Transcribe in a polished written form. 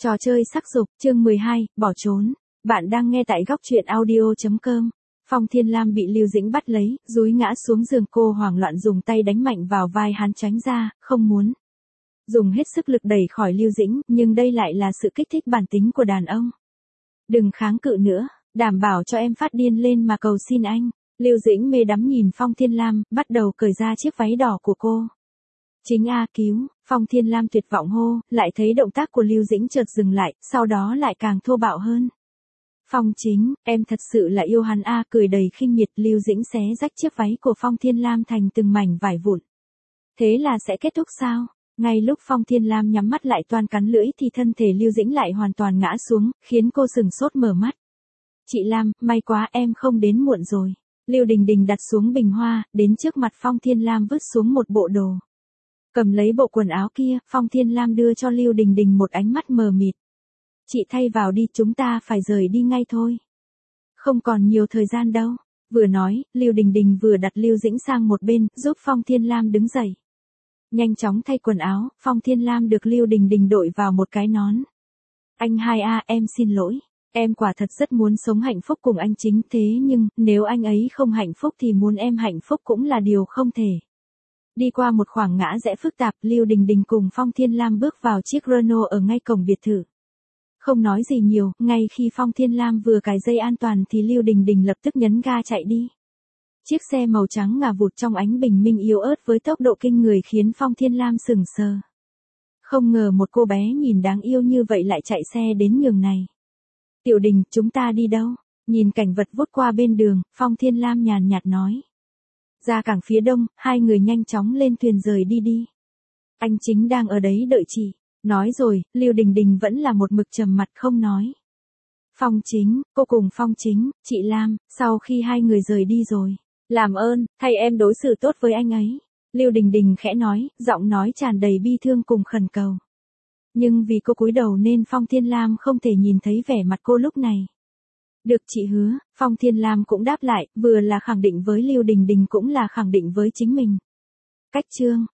Trò chơi sắc dục, chương 12, bỏ trốn. Bạn đang nghe tại góc truyện audio.com. Phong Thiên Lam bị Lưu Dĩnh bắt lấy, dúi ngã xuống giường, cô hoảng loạn dùng tay đánh mạnh vào vai hắn tránh ra, không muốn dùng hết sức lực đẩy khỏi Lưu Dĩnh, nhưng đây lại là sự kích thích bản tính của đàn ông. Đừng kháng cự nữa, đảm bảo cho em phát điên lên mà cầu xin anh. Lưu Dĩnh mê đắm nhìn Phong Thiên Lam, bắt đầu cởi ra chiếc váy đỏ của cô. Chính A cứu, Phong Thiên Lam tuyệt vọng hô, lại thấy động tác của Lưu Dĩnh chợt dừng lại, sau đó lại càng thô bạo hơn. Phong Chính, em thật sự là yêu hắn A, cười đầy khinh miệt. Lưu Dĩnh xé rách chiếc váy của Phong Thiên Lam thành từng mảnh vải vụn. Thế là sẽ kết thúc sao? Ngay lúc Phong Thiên Lam nhắm mắt lại toan cắn lưỡi thì thân thể Lưu Dĩnh lại hoàn toàn ngã xuống, khiến cô sừng sốt mở mắt. Chị Lam, may quá em không đến muộn rồi. Lưu Đình Đình đặt xuống bình hoa, đến trước mặt Phong Thiên Lam vứt xuống một bộ đồ. Cầm lấy bộ quần áo kia, Phong Thiên Lam đưa cho Lưu Đình Đình một ánh mắt mờ mịt. Chị thay vào đi, chúng ta phải rời đi ngay thôi. Không còn nhiều thời gian đâu. Vừa nói, Lưu Đình Đình vừa đặt Lưu Dĩnh sang một bên, giúp Phong Thiên Lam đứng dậy. Nhanh chóng thay quần áo, Phong Thiên Lam được Lưu Đình Đình đội vào một cái nón. Anh hai A, em xin lỗi. Em quả thật rất muốn sống hạnh phúc cùng anh Chính, thế nhưng, nếu anh ấy không hạnh phúc thì muốn em hạnh phúc cũng là điều không thể. Đi qua một khoảng ngã rẽ phức tạp, Lưu Đình Đình cùng Phong Thiên Lam bước vào chiếc Renault ở ngay cổng biệt thự. Không nói gì nhiều, ngay khi Phong Thiên Lam vừa cài dây an toàn thì Lưu Đình Đình lập tức nhấn ga chạy đi. Chiếc xe màu trắng ngả vụt trong ánh bình minh yếu ớt với tốc độ kinh người khiến Phong Thiên Lam sững sờ. Không ngờ một cô bé nhìn đáng yêu như vậy lại chạy xe đến nhường này. Tiểu Đình, chúng ta đi đâu? Nhìn cảnh vật vút qua bên đường, Phong Thiên Lam nhàn nhạt nói. Ra cảng phía đông, hai người nhanh chóng lên thuyền rời đi. Anh Chính đang ở đấy đợi chị. Nói rồi, Lưu Đình Đình vẫn là một mực trầm mặt không nói. Phong Chính, cô cùng Phong Chính, chị Lam, sau khi hai người rời đi rồi. Làm ơn, thay em đối xử tốt với anh ấy. Lưu Đình Đình khẽ nói, giọng nói tràn đầy bi thương cùng khẩn cầu. Nhưng vì cô cúi đầu nên Phong Thiên Lam không thể nhìn thấy vẻ mặt cô lúc này. Được chị hứa, Phong Thiên Lam cũng đáp lại, vừa là khẳng định với Lưu Đình Đình cũng là khẳng định với chính mình. Cách chương.